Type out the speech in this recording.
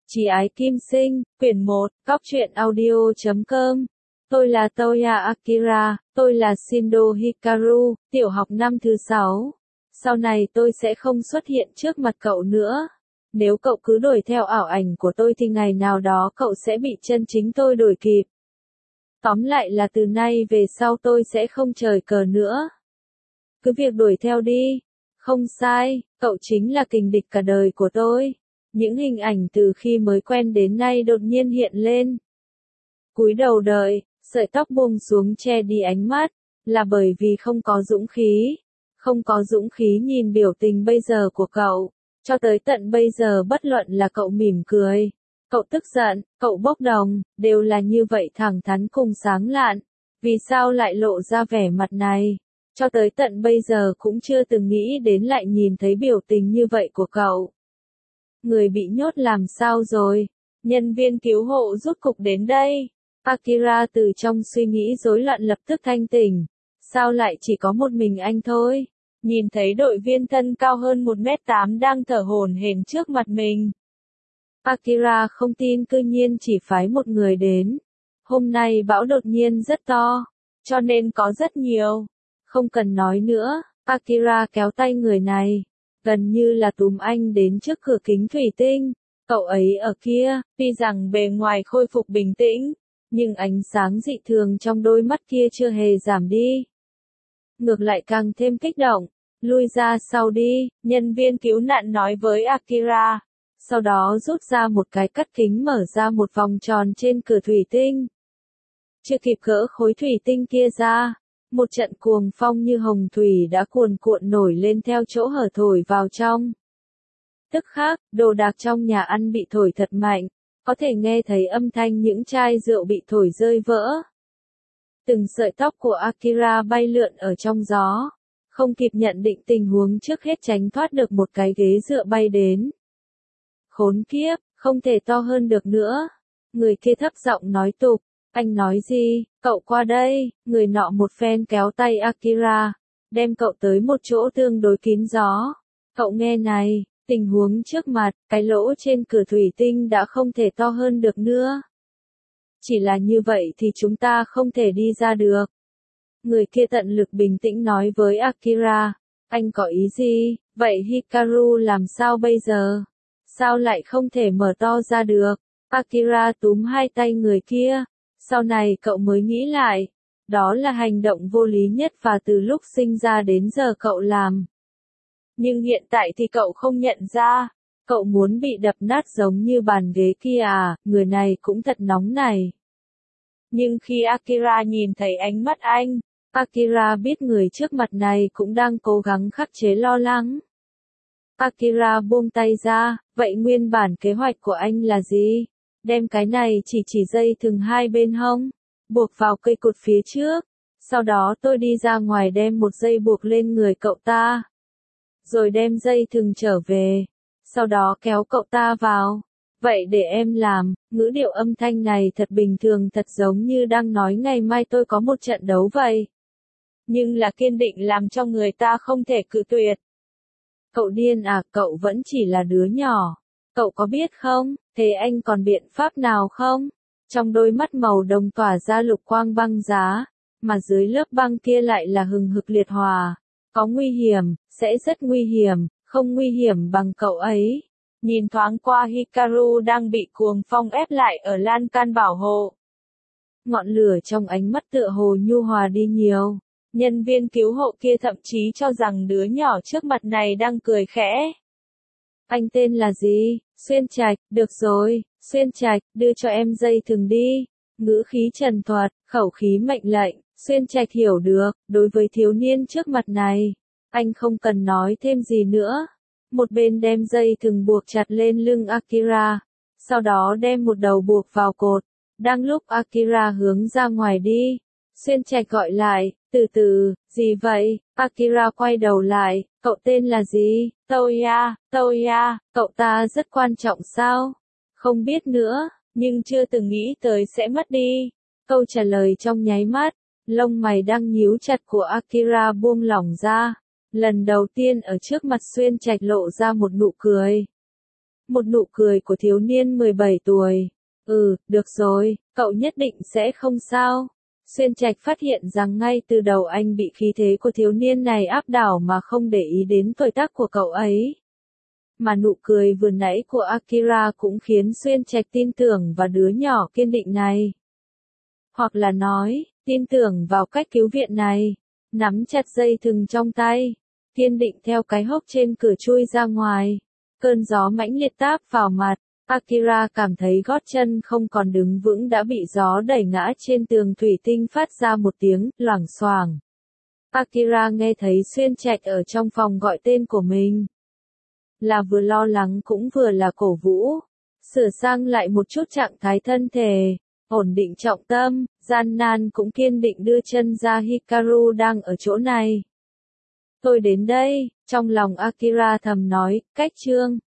Chí ái Kim Sinh, quyển 1, Góc truyện audio.com. Tôi là Toya Akira, tôi là Shindo Hikaru, tiểu học năm thứ 6. Sau này tôi sẽ không xuất hiện trước mặt cậu nữa. Nếu cậu cứ đuổi theo ảo ảnh của tôi thì ngày nào đó cậu sẽ bị chân chính tôi đuổi kịp. Tóm lại là từ nay về sau tôi sẽ không chời cờ nữa. Cứ việc đuổi theo đi. Không sai, cậu chính là kình địch cả đời của tôi. Những hình ảnh từ khi mới quen đến nay đột nhiên hiện lên. Cúi đầu đợi, sợi tóc buông xuống che đi ánh mắt, là bởi vì không có dũng khí. Không có dũng khí nhìn biểu tình bây giờ của cậu. Cho tới tận bây giờ bất luận là cậu mỉm cười, cậu tức giận, cậu bốc đồng, đều là như vậy thẳng thắn cùng sáng lạn. Vì sao lại lộ ra vẻ mặt này? Cho tới tận bây giờ cũng chưa từng nghĩ đến lại nhìn thấy biểu tình như vậy của cậu. Người bị nhốt làm sao rồi? Nhân viên cứu hộ rốt cục đến đây. Akira từ trong suy nghĩ rối loạn lập tức thanh tỉnh. Sao lại chỉ có một mình anh thôi? Nhìn thấy đội viên thân cao hơn 1m8 đang thở hổn hển trước mặt mình. Akira không tin cư nhiên chỉ phái một người đến. Hôm nay bão đột nhiên rất to, cho nên có rất nhiều. Không cần nói nữa, Akira kéo tay người này. Gần như là túm anh đến trước cửa kính thủy tinh. Cậu ấy ở kia, tuy rằng bề ngoài khôi phục bình tĩnh, nhưng ánh sáng dị thường trong đôi mắt kia chưa hề giảm đi. Ngược lại càng thêm kích động. Lui ra sau đi, nhân viên cứu nạn nói với Akira. Sau đó rút ra một cái cắt kính mở ra một vòng tròn trên cửa thủy tinh. Chưa kịp gỡ khối thủy tinh kia ra, một trận cuồng phong như hồng thủy đã cuồn cuộn nổi lên theo chỗ hở thổi vào trong. Tức khắc, đồ đạc trong nhà ăn bị thổi thật mạnh, có thể nghe thấy âm thanh những chai rượu bị thổi rơi vỡ. Từng sợi tóc của Akira bay lượn ở trong gió, không kịp nhận định tình huống trước hết tránh thoát được một cái ghế dựa bay đến. Khốn kiếp, không thể to hơn được nữa. Người kia thấp giọng nói tục. Anh nói gì? Cậu qua đây. Người nọ một phen kéo tay Akira, đem cậu tới một chỗ tương đối kín gió. Cậu nghe này, tình huống trước mặt, cái lỗ trên cửa thủy tinh đã không thể to hơn được nữa. Chỉ là như vậy thì chúng ta không thể đi ra được. Người kia tận lực bình tĩnh nói với Akira. Anh có ý gì? Vậy Hikaru làm sao bây giờ? Sao lại không thể mở to ra được? Akira túm hai tay người kia. Sau này cậu mới nghĩ lại. Đó là hành động vô lý nhất và từ lúc sinh ra đến giờ cậu làm. Nhưng hiện tại thì cậu không nhận ra. Cậu muốn bị đập nát giống như bàn ghế kia à? Người này cũng thật nóng này. Nhưng khi Akira nhìn thấy ánh mắt anh, Akira biết người trước mặt này cũng đang cố gắng khắc chế lo lắng. Akira buông tay ra, vậy nguyên bản kế hoạch của anh là gì? Đem cái này chỉ dây thừng hai bên hông, buộc vào cây cột phía trước. Sau đó tôi đi ra ngoài đem một dây buộc lên người cậu ta. Rồi đem dây thừng trở về. Sau đó kéo cậu ta vào. Vậy để em làm. Ngữ điệu âm thanh này thật bình thường, thật giống như đang nói ngày mai tôi có một trận đấu vậy. Nhưng là kiên định làm cho người ta không thể cự tuyệt. Cậu điên à, cậu vẫn chỉ là đứa nhỏ. Cậu có biết không, thế anh còn biện pháp nào không? Trong đôi mắt màu đồng tỏa ra lục quang băng giá, mà dưới lớp băng kia lại là hừng hực liệt hòa. Có nguy hiểm, sẽ rất nguy hiểm, không nguy hiểm bằng cậu ấy. Nhìn thoáng qua Hikaru đang bị cuồng phong ép lại ở lan can bảo hộ. Ngọn lửa trong ánh mắt tựa hồ nhu hòa đi nhiều. Nhân viên cứu hộ kia thậm chí cho rằng đứa nhỏ trước mặt này đang cười khẽ. Anh tên là gì? Xuyên Trạch, được rồi, Xuyên Trạch, đưa cho em dây thừng đi. Ngữ khí trần thuật, khẩu khí mệnh lệnh, Xuyên Trạch hiểu được, đối với thiếu niên trước mặt này, anh không cần nói thêm gì nữa. Một bên đem dây thừng buộc chặt lên lưng Akira, sau đó đem một đầu buộc vào cột. Đang lúc Akira hướng ra ngoài đi, Xuyên Trạch gọi lại, từ từ, gì vậy? Akira quay đầu lại, cậu tên là gì? Toya, Toya, cậu ta rất quan trọng sao? Không biết nữa, nhưng chưa từng nghĩ tới sẽ mất đi. Câu trả lời trong nháy mắt, lông mày đang nhíu chặt của Akira buông lỏng ra. Lần đầu tiên ở trước mặt Xuyên Trạch lộ ra một nụ cười. Một nụ cười của thiếu niên 17 tuổi. Được rồi, cậu nhất định sẽ không sao. Xuyên Trạch phát hiện rằng ngay từ đầu anh bị khí thế của thiếu niên này áp đảo mà không để ý đến tuổi tác của cậu ấy. Mà nụ cười vừa nãy của Akira cũng khiến Xuyên Trạch tin tưởng vào đứa nhỏ kiên định này. Hoặc là nói, tin tưởng vào cách cứu viện này. Nắm chặt dây thừng trong tay, kiên định theo cái hốc trên cửa chui ra ngoài. Cơn gió mãnh liệt táp vào mặt. Akira cảm thấy gót chân không còn đứng vững đã bị gió đẩy ngã trên tường thủy tinh phát ra một tiếng loảng xoảng. Akira nghe thấy Xuyên Trạch ở trong phòng gọi tên của mình. Là vừa lo lắng cũng vừa là cổ vũ. Sửa sang lại một chút trạng thái thân thể, ổn định trọng tâm, gian nan cũng kiên định đưa chân ra. Hikaru đang ở chỗ này. Tôi đến đây, trong lòng Akira thầm nói, cách chương.